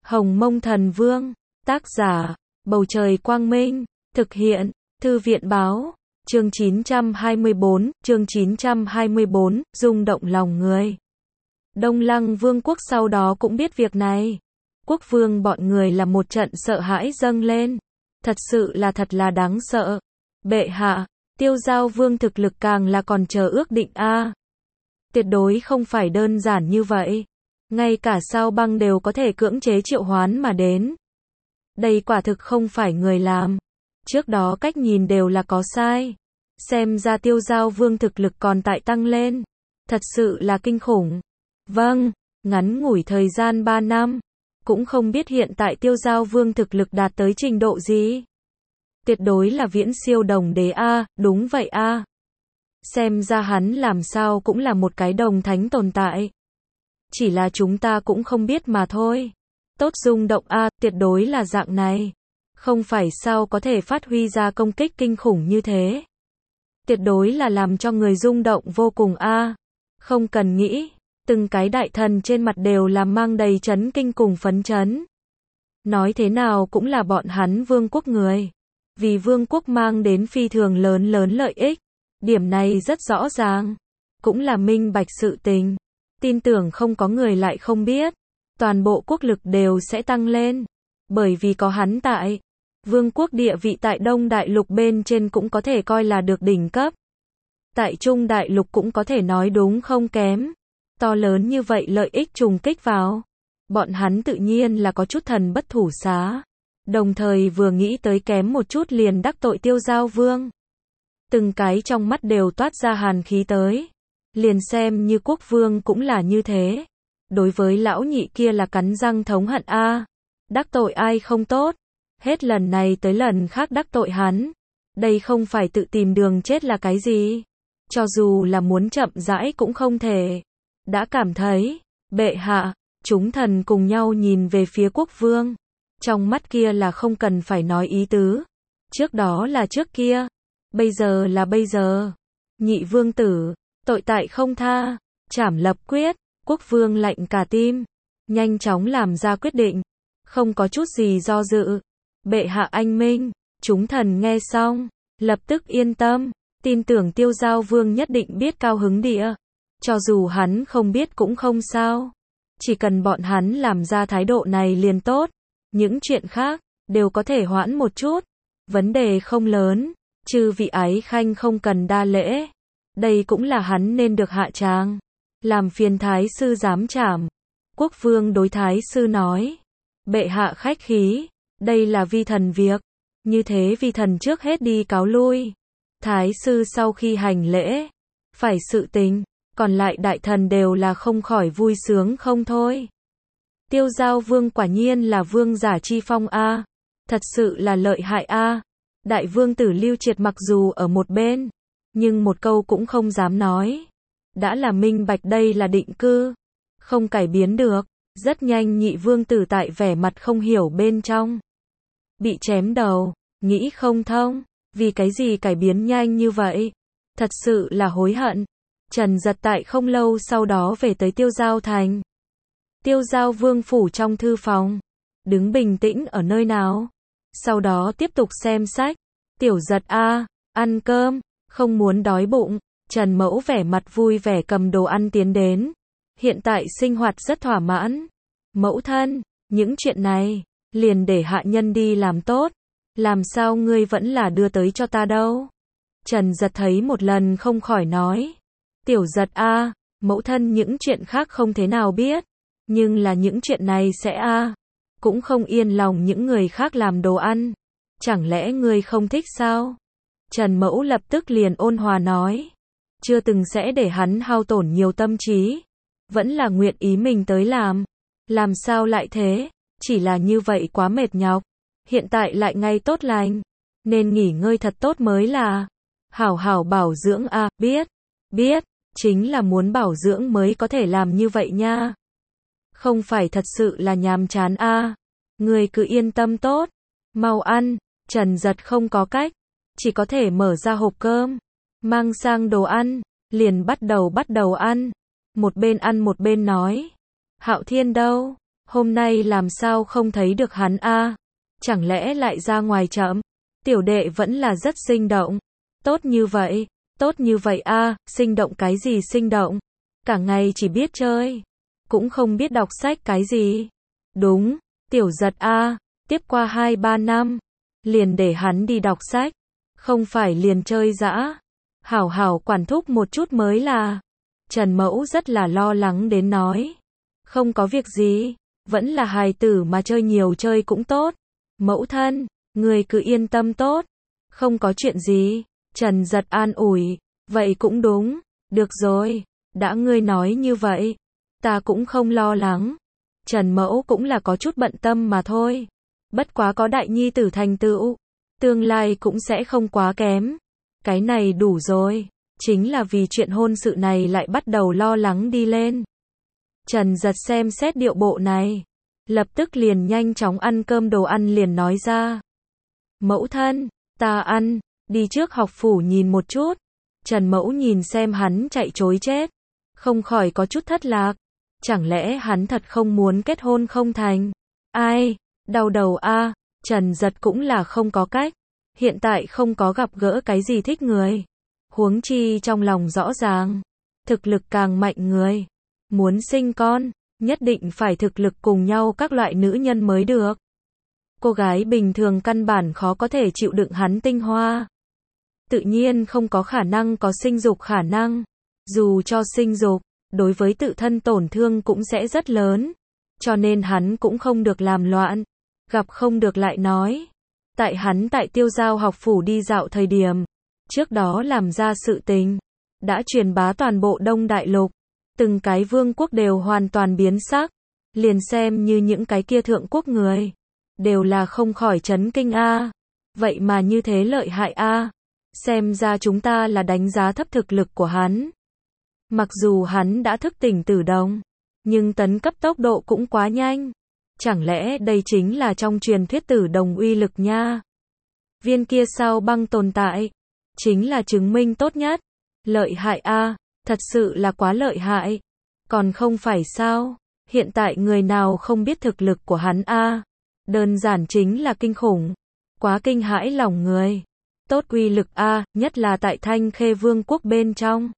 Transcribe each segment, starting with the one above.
Hồng Mông Thần Vương, tác giả, Bầu Trời Quang Minh, thực hiện, Thư viện Báo, chương 924, rung động lòng người. Đông Lăng Vương quốc sau đó cũng biết việc này. Quốc vương bọn người là một trận sợ hãi dâng lên. Thật sự là đáng sợ. Bệ hạ, Tiêu Giao Vương thực lực càng là còn chờ ước định a. Tuyệt đối không phải đơn giản như vậy. Ngay cả Sao Băng đều có thể cưỡng chế triệu hoán mà đến. Đây quả thực không phải người làm. Trước đó cách nhìn đều là có sai. Xem ra Tiêu Giao Vương thực lực còn tại tăng lên. Thật sự là kinh khủng. Vâng, ngắn ngủi thời gian 3 năm. Cũng không biết hiện tại Tiêu Giao Vương thực lực đạt tới trình độ gì. Tuyệt đối là viễn siêu đồng đế a, đúng vậy a. Xem ra hắn làm sao cũng là một cái đồng thánh tồn tại. Chỉ là chúng ta cũng không biết mà thôi. Tốt rung động a, tuyệt đối là dạng này. Không phải sao có thể phát huy ra công kích kinh khủng như thế. Tuyệt đối là làm cho người rung động vô cùng a. Không cần nghĩ, từng cái đại thần trên mặt đều là mang đầy chấn kinh cùng phấn chấn. Nói thế nào cũng là bọn hắn vương quốc người. Vì vương quốc mang đến phi thường lớn lợi ích. Điểm này rất rõ ràng. Cũng là minh bạch sự tình. Tin tưởng không có người lại không biết. Toàn bộ quốc lực đều sẽ tăng lên. Bởi vì có hắn tại. Vương quốc địa vị tại Đông Đại Lục bên trên cũng có thể coi là được đỉnh cấp. Tại Trung Đại Lục cũng có thể nói đúng không kém. To lớn như vậy lợi ích trùng kích vào. Bọn hắn tự nhiên là có chút thần bất thủ xá. Đồng thời vừa nghĩ tới kém một chút liền đắc tội Tiêu Giao Vương. Từng cái trong mắt đều toát ra hàn khí tới. Liền xem như quốc vương cũng là như thế. Đối với lão nhị kia là cắn răng thống hận a. Đắc tội ai không tốt. Hết lần này tới lần khác đắc tội hắn. Đây không phải tự tìm đường chết là cái gì. Cho dù là muốn chậm rãi cũng không thể. Đã cảm thấy, bệ hạ, chúng thần cùng nhau nhìn về phía quốc vương. Trong mắt kia là không cần phải nói ý tứ. Trước đó là trước kia. Bây giờ là bây giờ. Nhị vương tử, tội tại không tha. Trảm lập quyết, quốc vương lạnh cả tim. Nhanh chóng làm ra quyết định. Không có chút gì do dự. Bệ hạ anh minh, chúng thần nghe xong. Lập tức yên tâm. Tin tưởng Tiêu Giao Vương nhất định biết cao hứng địa. Cho dù hắn không biết cũng không sao. Chỉ cần bọn hắn làm ra thái độ này liền tốt. Những chuyện khác, đều có thể hoãn một chút. Vấn đề không lớn. Chư vị ái khanh không cần đa lễ. Đây cũng là hắn nên được hạ tràng. Làm phiền thái sư giám trảm. Quốc vương đối thái sư nói. Bệ hạ khách khí. Đây là vi thần việc. Như thế vi thần trước hết đi cáo lui. Thái sư sau khi hành lễ. Phải sự tình. Còn lại đại thần đều là không khỏi vui sướng không thôi. Tiêu Giao Vương quả nhiên là vương giả chi phong a. Thật sự là lợi hại a. Đại vương tử Lưu Triệt mặc dù ở một bên, nhưng một câu cũng không dám nói. Đã là minh bạch đây là định cư, không cải biến được. Rất nhanh nhị vương tử tại vẻ mặt không hiểu bên trong. Bị chém đầu, nghĩ không thông, vì cái gì cải biến nhanh như vậy. Thật sự là hối hận. Trần Giật tại không lâu sau đó về tới Tiêu Giao Thành. Tiêu Giao Vương phủ trong thư phòng. Đứng bình tĩnh ở nơi nào. Sau đó tiếp tục xem sách. Tiểu Giật a, ăn cơm, không muốn đói bụng. Trần Mẫu vẻ mặt vui vẻ cầm đồ ăn tiến đến. Hiện tại sinh hoạt rất thỏa mãn. Mẫu thân, những chuyện này, liền để hạ nhân đi làm tốt. Làm sao ngươi vẫn là đưa tới cho ta đâu. Trần Giật thấy một lần không khỏi nói. Tiểu Giật a, mẫu thân những chuyện khác không thế nào biết. Nhưng là những chuyện này sẽ a. Cũng không yên lòng những người khác làm đồ ăn. Chẳng lẽ ngươi không thích sao? Trần Mẫu lập tức liền ôn hòa nói. Chưa từng sẽ để hắn hao tổn nhiều tâm trí. Vẫn là nguyện ý mình tới làm. Làm sao lại thế? Chỉ là như vậy quá mệt nhọc. Hiện tại lại ngay tốt lành. Nên nghỉ ngơi thật tốt mới là. Hảo hảo bảo dưỡng a, biết. Chính là muốn bảo dưỡng mới có thể làm như vậy nha. Không phải thật sự là nhàm chán a. Người cứ yên tâm tốt. Mau ăn. Trần Giật không có cách. Chỉ có thể mở ra hộp cơm. Mang sang đồ ăn. Liền bắt đầu ăn. Một bên ăn một bên nói. Hạo Thiên đâu? Hôm nay làm sao không thấy được hắn a? Chẳng lẽ lại ra ngoài chậm? Tiểu đệ vẫn là rất sinh động. Tốt như vậy a, sinh động cái gì sinh động? Cả ngày chỉ biết chơi, cũng không biết đọc sách cái gì. Đúng, Tiểu Giật a, tiếp qua 2-3 năm, liền để hắn đi đọc sách, không phải liền chơi dã. Hảo hảo quản thúc một chút mới là. Trần Mẫu rất là lo lắng đến nói. Không có việc gì, vẫn là hài tử mà chơi nhiều chơi cũng tốt. Mẫu thân, người cứ yên tâm tốt, không có chuyện gì. Trần Giật an ủi, vậy cũng đúng, được rồi, đã ngươi nói như vậy, ta cũng không lo lắng. Trần Mẫu cũng là có chút bận tâm mà thôi. Bất quá có đại nhi tử thành tựu, tương lai cũng sẽ không quá kém. Cái này đủ rồi, chính là vì chuyện hôn sự này lại bắt đầu lo lắng đi lên. Trần Giật xem xét điệu bộ này, lập tức liền nhanh chóng ăn cơm đồ ăn liền nói ra. Mẫu thân, ta ăn, đi trước học phủ nhìn một chút. Trần Mẫu nhìn xem hắn chạy chối chết, không khỏi có chút thất lạc. Chẳng lẽ hắn thật không muốn kết hôn không thành? Ai, đau đầu a. Trần Giật cũng là không có cách. Hiện tại không có gặp gỡ cái gì thích người. Huống chi trong lòng rõ ràng, thực lực càng mạnh người, muốn sinh con, nhất định phải thực lực cùng nhau các loại nữ nhân mới được. Cô gái bình thường căn bản khó có thể chịu đựng hắn tinh hoa. Tự nhiên không có khả năng có sinh dục khả năng. Dù cho sinh dục, đối với tự thân tổn thương cũng sẽ rất lớn. Cho nên hắn cũng không được làm loạn. Gặp không được lại nói. Tại hắn tại Tiêu Giao học phủ đi dạo thời điểm, trước đó làm ra sự tình, đã truyền bá toàn bộ Đông Đại Lục. Từng cái vương quốc đều hoàn toàn biến sắc. Liền xem như những cái kia thượng quốc người, đều là không khỏi chấn kinh a. Vậy mà như thế lợi hại a. Xem ra chúng ta là đánh giá thấp thực lực của hắn. Mặc dù hắn đã thức tỉnh tử đồng, nhưng tấn cấp tốc độ cũng quá nhanh. Chẳng lẽ đây chính là trong truyền thuyết tử đồng uy lực nha? Viên kia sao băng tồn tại, chính là chứng minh tốt nhất. Lợi hại a, thật sự là quá lợi hại. Còn không phải sao? Hiện tại người nào không biết thực lực của hắn a? Đơn giản chính là kinh khủng, quá kinh hãi lòng người. Tốt uy lực a, nhất là tại Thanh Khê Vương quốc bên trong.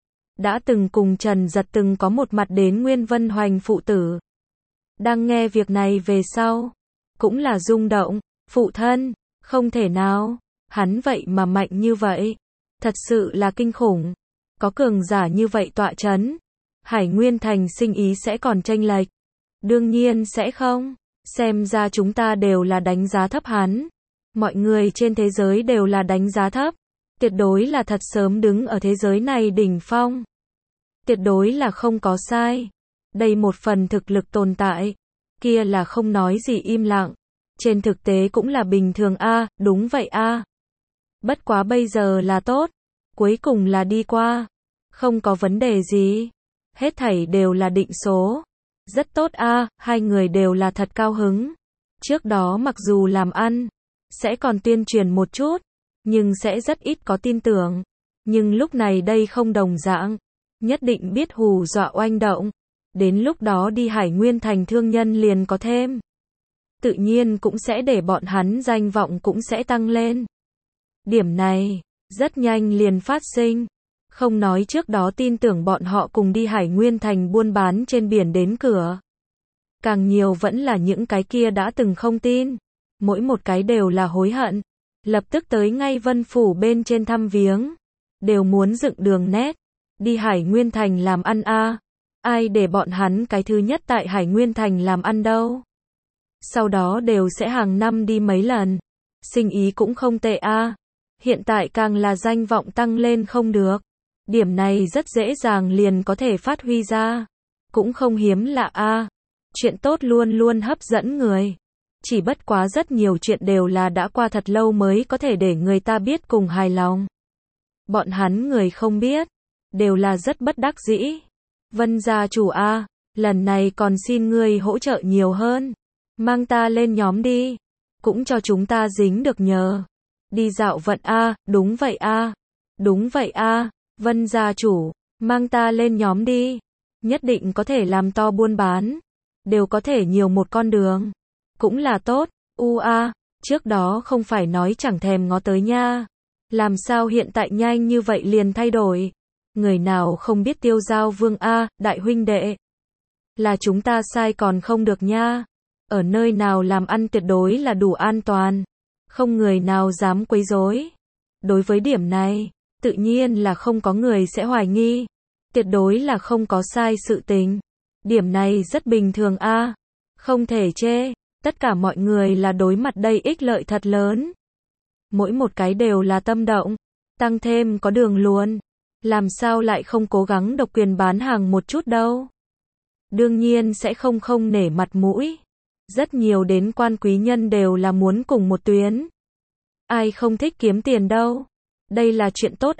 Đã từng cùng Trần Giật từng có một mặt đến Nguyên Vân Hoành phụ tử. Đang nghe việc này về sau, cũng là rung động. Phụ thân, không thể nào, hắn vậy mà mạnh như vậy, thật sự là kinh khủng. Có cường giả như vậy tọa chấn, Hải Nguyên Thành sinh ý sẽ còn chênh lệch. Đương nhiên sẽ không. Xem ra chúng ta đều là đánh giá thấp hắn. Mọi người trên thế giới đều là đánh giá thấp. Tuyệt đối là thật sớm đứng ở thế giới này đỉnh phong. Tuyệt đối là không có sai. Đây một phần thực lực tồn tại, kia là không nói gì im lặng. Trên thực tế cũng là bình thường a, đúng vậy a. Bất quá bây giờ là tốt, cuối cùng là đi qua, không có vấn đề gì. Hết thảy đều là định số. Rất tốt a, hai người đều là thật cao hứng. Trước đó mặc dù làm ăn, sẽ còn tuyên truyền một chút, nhưng sẽ rất ít có tin tưởng. Nhưng lúc này đây không đồng dạng, nhất định biết hù dọa oanh động. Đến lúc đó đi Hải Nguyên Thành thương nhân liền có thêm. Tự nhiên cũng sẽ để bọn hắn danh vọng cũng sẽ tăng lên. Điểm này, rất nhanh liền phát sinh. Không nói trước đó tin tưởng bọn họ cùng đi Hải Nguyên Thành buôn bán trên biển đến cửa. Càng nhiều vẫn là những cái kia đã từng không tin. Mỗi một cái đều là hối hận. Lập tức tới ngay Vân Phủ bên trên thăm viếng. Đều muốn dựng đường nét. Đi Hải Nguyên Thành làm ăn a. Ai để bọn hắn cái thứ nhất tại Hải Nguyên Thành làm ăn đâu. Sau đó đều sẽ hàng năm đi mấy lần. Sinh ý cũng không tệ a. Hiện tại càng là danh vọng tăng lên không được. Điểm này rất dễ dàng liền có thể phát huy ra. Cũng không hiếm lạ a. Chuyện tốt luôn luôn hấp dẫn người. Chỉ bất quá rất nhiều chuyện đều là đã qua thật lâu mới có thể để người ta biết cùng hài lòng. Bọn hắn người không biết, đều là rất bất đắc dĩ. Vân gia chủ a, lần này còn xin ngươi hỗ trợ nhiều hơn. Mang ta lên nhóm đi, cũng cho chúng ta dính được nhờ. Đi dạo vận a, đúng vậy a. Đúng vậy a, Vân gia chủ, mang ta lên nhóm đi. Nhất định có thể làm to buôn bán. đều có thể nhiều một con đường. Cũng là tốt, trước đó không phải nói chẳng thèm ngó tới nha. Làm sao hiện tại nhanh như vậy liền thay đổi? Người nào không biết Tiêu Giao Vương đại huynh đệ. Là chúng ta sai còn không được nha. Ở nơi nào làm ăn tuyệt đối là đủ an toàn. Không người nào dám quấy rối. Đối với điểm này, tự nhiên là không có người sẽ hoài nghi. Tuyệt đối là không có sai sự tình. Điểm này rất bình thường không thể chê. Tất cả mọi người là đối mặt đây ích lợi thật lớn. Mỗi một cái đều là tâm động. Tăng thêm có đường luồn. Làm sao lại không cố gắng độc quyền bán hàng một chút đâu. Đương nhiên sẽ không nể mặt mũi. Rất nhiều đến quan quý nhân đều là muốn cùng một tuyến. Ai không thích kiếm tiền đâu. Đây là chuyện tốt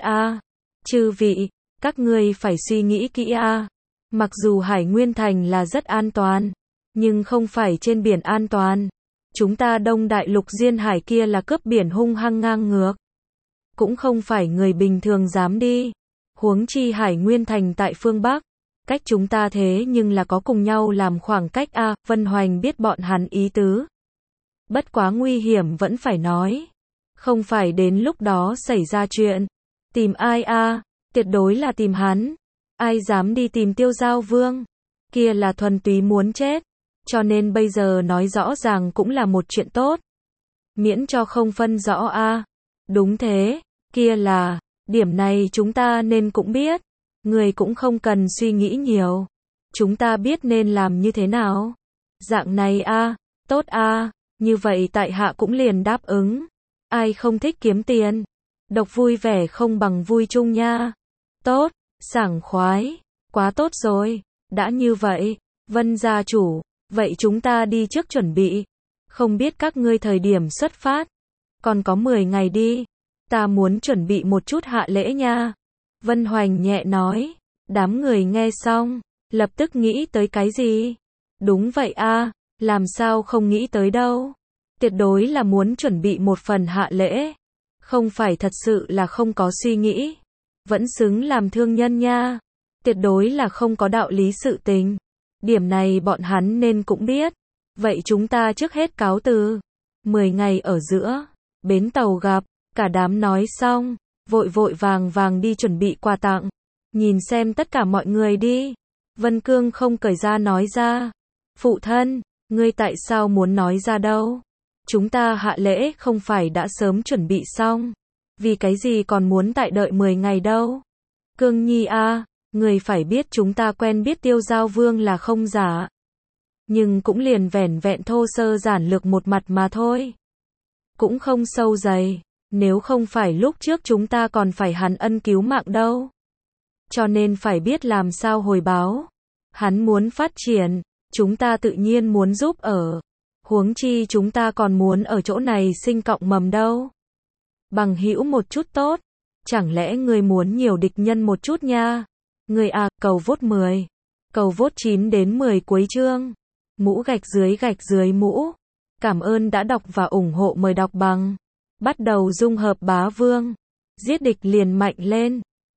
Chư vị, các ngươi phải suy nghĩ kỹ Mặc dù Hải Nguyên Thành là rất an toàn, nhưng không phải trên biển an toàn. Chúng ta Đông Đại Lục Duyên Hải kia là cướp biển hung hăng ngang ngược. Cũng không phải người bình thường dám đi. Huống chi Hải Nguyên Thành tại phương Bắc. Cách chúng ta thế nhưng là có cùng nhau làm khoảng cách Vân Hoành biết bọn hắn ý tứ. Bất quá nguy hiểm vẫn phải nói. Không phải đến lúc đó xảy ra chuyện. Tìm ai tuyệt đối là tìm hắn. Ai dám đi tìm Tiêu Giao Vương? Kia là thuần túy muốn chết. Cho nên bây giờ nói rõ ràng cũng là một chuyện tốt. Miễn cho không phân rõ Đúng thế, kia là, điểm này chúng ta nên cũng biết. Người cũng không cần suy nghĩ nhiều. Chúng ta biết nên làm như thế nào. Dạng này tốt như vậy tại hạ cũng liền đáp ứng. Ai không thích kiếm tiền? Độc vui vẻ không bằng vui chung nha. Tốt, sảng khoái, quá tốt rồi. Đã như vậy, Vân gia chủ, vậy chúng ta đi trước chuẩn bị. Không biết các ngươi thời điểm xuất phát. Còn có 10 ngày đi. Ta muốn chuẩn bị một chút hạ lễ nha. Vân Hoành nhẹ nói. Đám người nghe xong, lập tức nghĩ tới cái gì? Đúng vậy làm sao không nghĩ tới đâu. Tuyệt đối là muốn chuẩn bị một phần hạ lễ. Không phải thật sự là không có suy nghĩ. Vẫn xứng làm thương nhân nha. Tuyệt đối là không có đạo lý sự tình. Điểm này bọn hắn nên cũng biết. Vậy chúng ta trước hết cáo từ. 10 ngày ở giữa, bến tàu gặp, cả đám nói xong, vội vội vàng đi chuẩn bị quà tặng. Nhìn xem tất cả mọi người đi. Vân Cương không cởi ra nói ra. Phụ thân, ngươi tại sao muốn nói ra đâu? Chúng ta hạ lễ không phải đã sớm chuẩn bị xong. Vì cái gì còn muốn tại đợi 10 ngày đâu? Cương Nhi người phải biết chúng ta quen biết Tiêu Giao Vương là không giả. Nhưng cũng liền vẻn vẹn thô sơ giản lược một mặt mà thôi. Cũng không sâu dày. Nếu không phải lúc trước chúng ta còn phải hắn ân cứu mạng đâu. Cho nên phải biết làm sao hồi báo. Hắn muốn phát triển, chúng ta tự nhiên muốn giúp ở. Huống chi chúng ta còn muốn ở chỗ này sinh cọng mầm đâu. Bằng hữu một chút tốt. Chẳng lẽ người muốn nhiều địch nhân một chút nha? Người cầu vote 10. Cầu vote 9 đến 10 cuối chương. Mũ gạch dưới mũ. Cảm ơn đã đọc và ủng hộ, mời đọc bằng. Bắt đầu dung hợp bá vương. Giết địch liền mạnh lên.